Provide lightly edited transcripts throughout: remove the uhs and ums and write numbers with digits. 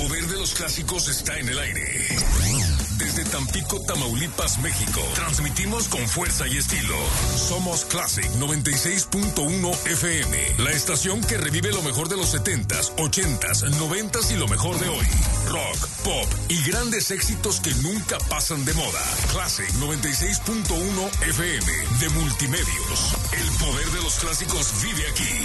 poder de los clásicos está en el aire. Desde Tampico, Tamaulipas, México, transmitimos con fuerza y estilo. Somos Classic 96.1 FM, la estación que revive lo mejor de los 70s, 80s, 90s y lo mejor de hoy. Rock, pop y grandes éxitos que nunca pasan de moda. Classic 96.1 FM de Multimedios. El poder de los clásicos vive aquí.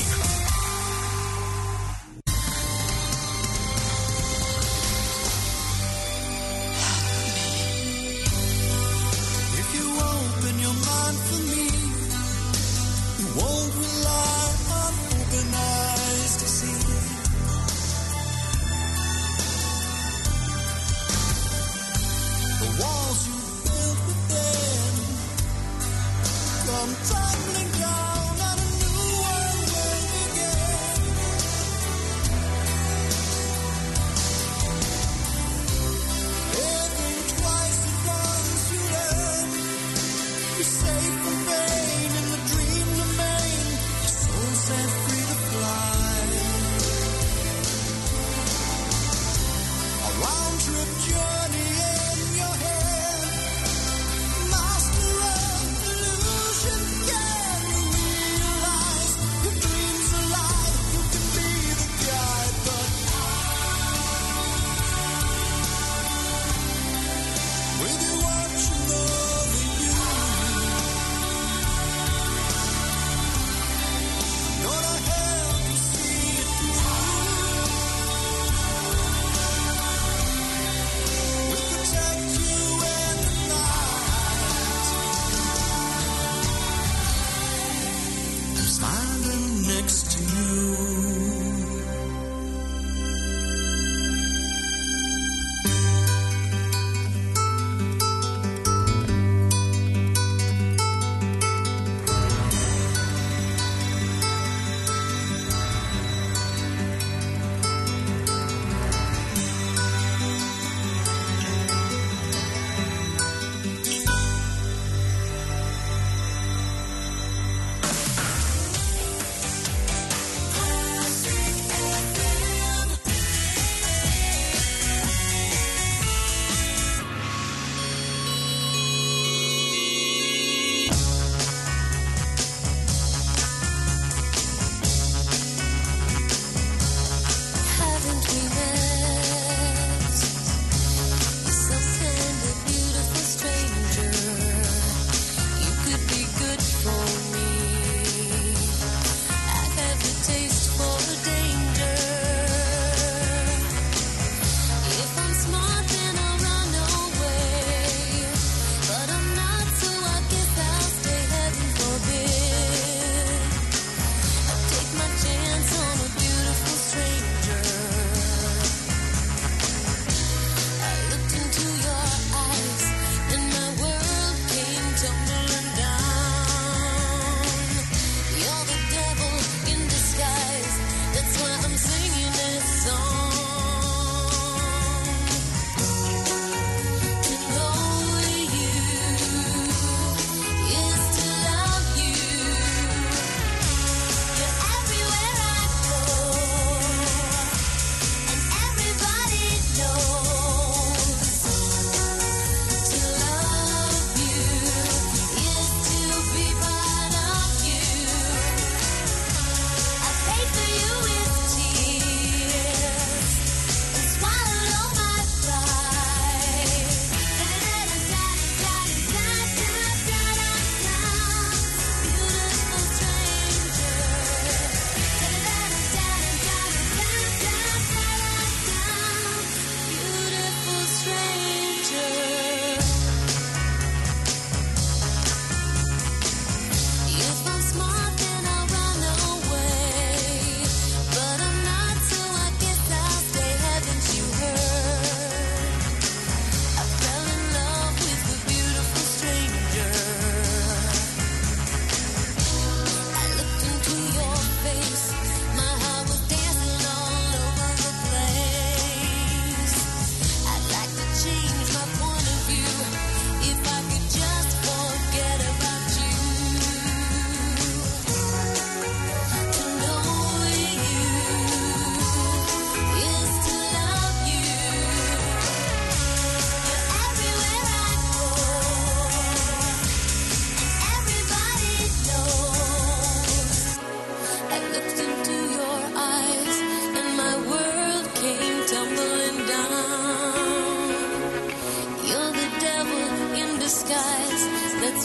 Tumbling down and a new world will begin.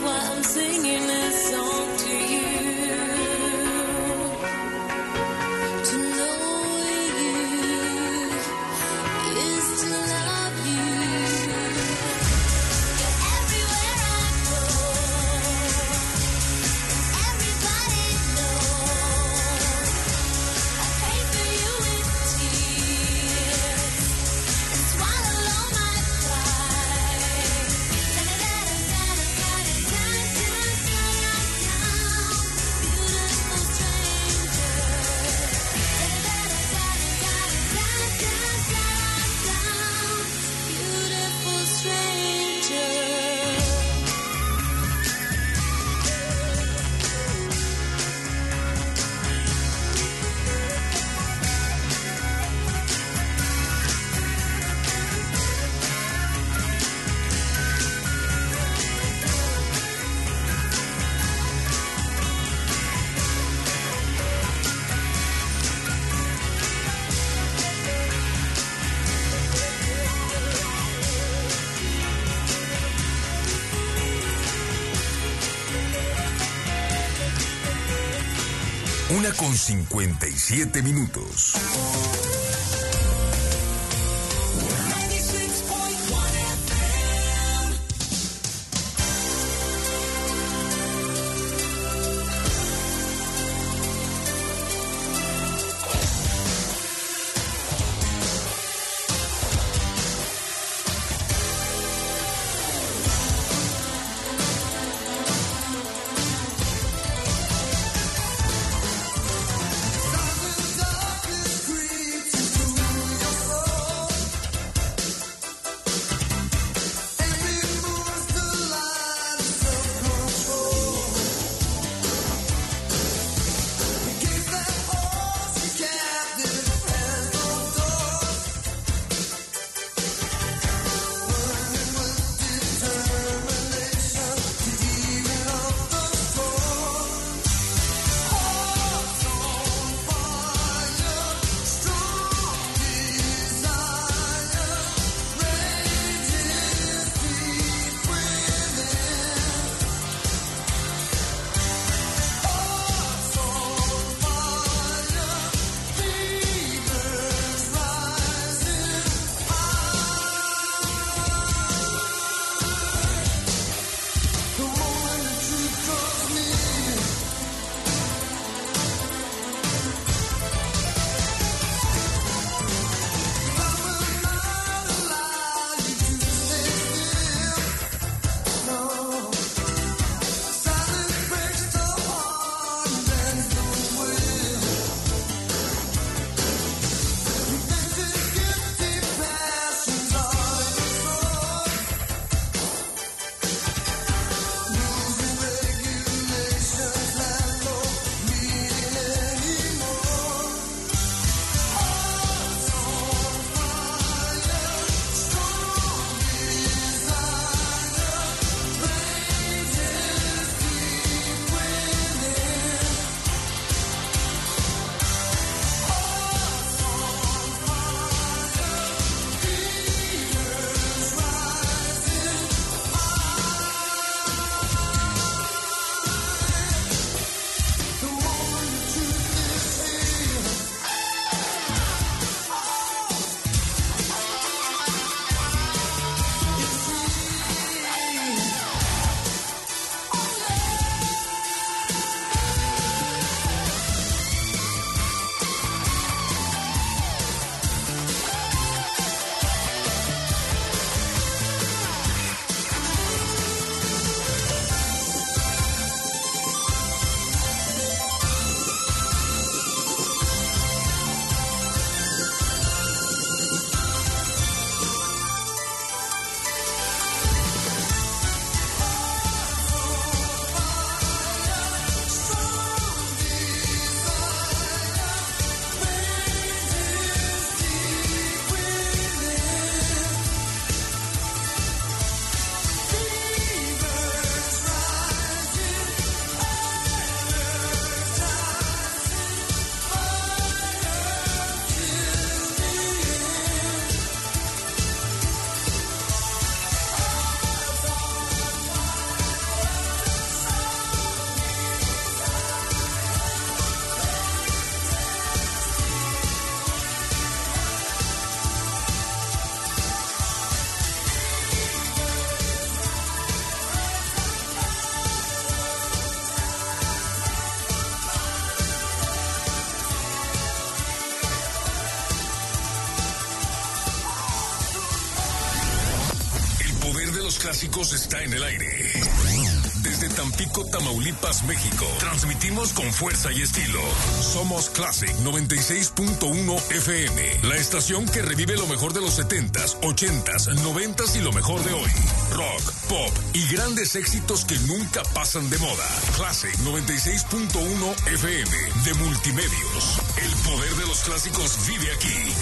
Con 57 minutos. Creeps clásicos está en el aire. Desde Tampico, Tamaulipas, México, transmitimos con fuerza y estilo. Somos Classic 96.1 FM, la estación que revive lo mejor de los 70s, 80s, 90s y lo mejor de hoy. Rock, pop y grandes éxitos que nunca pasan de moda. Classic 96.1 FM de Multimedios. El poder de los clásicos vive aquí.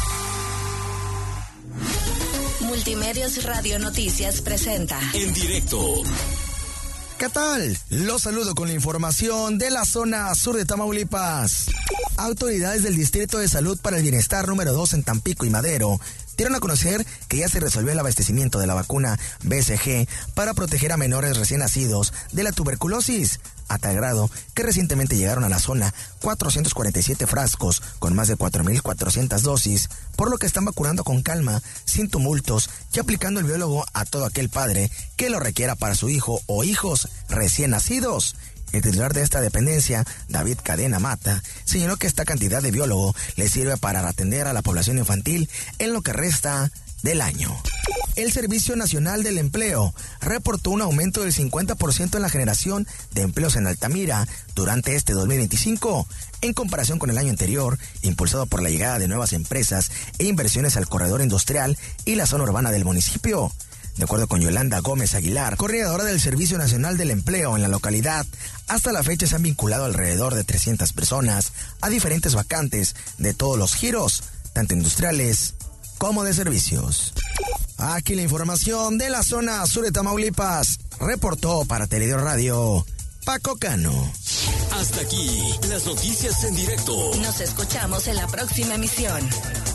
Multimedios Radio Noticias presenta En directo. ¿Qué tal? Los saludo con la información de la zona sur de Tamaulipas. Autoridades del Distrito de Salud para el Bienestar número 2 en Tampico y Madero dieron a conocer que ya se resolvió el abastecimiento de la vacuna BCG para proteger a menores recién nacidos de la tuberculosis, a tal grado que recientemente llegaron a la zona 447 frascos con más de 4.400 dosis, por lo que están vacunando con calma, sin tumultos y aplicando el biólogo a todo aquel padre que lo requiera para su hijo o hijos recién nacidos. El titular de esta dependencia, David Cadena Mata, señaló que esta cantidad de biólogo le sirve para atender a la población infantil en lo que resta del año. El Servicio Nacional del Empleo reportó un aumento del 50% en la generación de empleos en Altamira durante este 2025, en comparación con el año anterior, impulsado por la llegada de nuevas empresas e inversiones al corredor industrial y la zona urbana del municipio. De acuerdo con Yolanda Gómez Aguilar, coordinadora del Servicio Nacional del Empleo en la localidad, hasta la fecha se han vinculado alrededor de 300 personas a diferentes vacantes de todos los giros, tanto industriales como de servicios. Aquí la información de la zona sur de Tamaulipas. Reportó para Televisión Radio Paco Cano. Hasta aquí las noticias en directo. Nos escuchamos en la próxima emisión.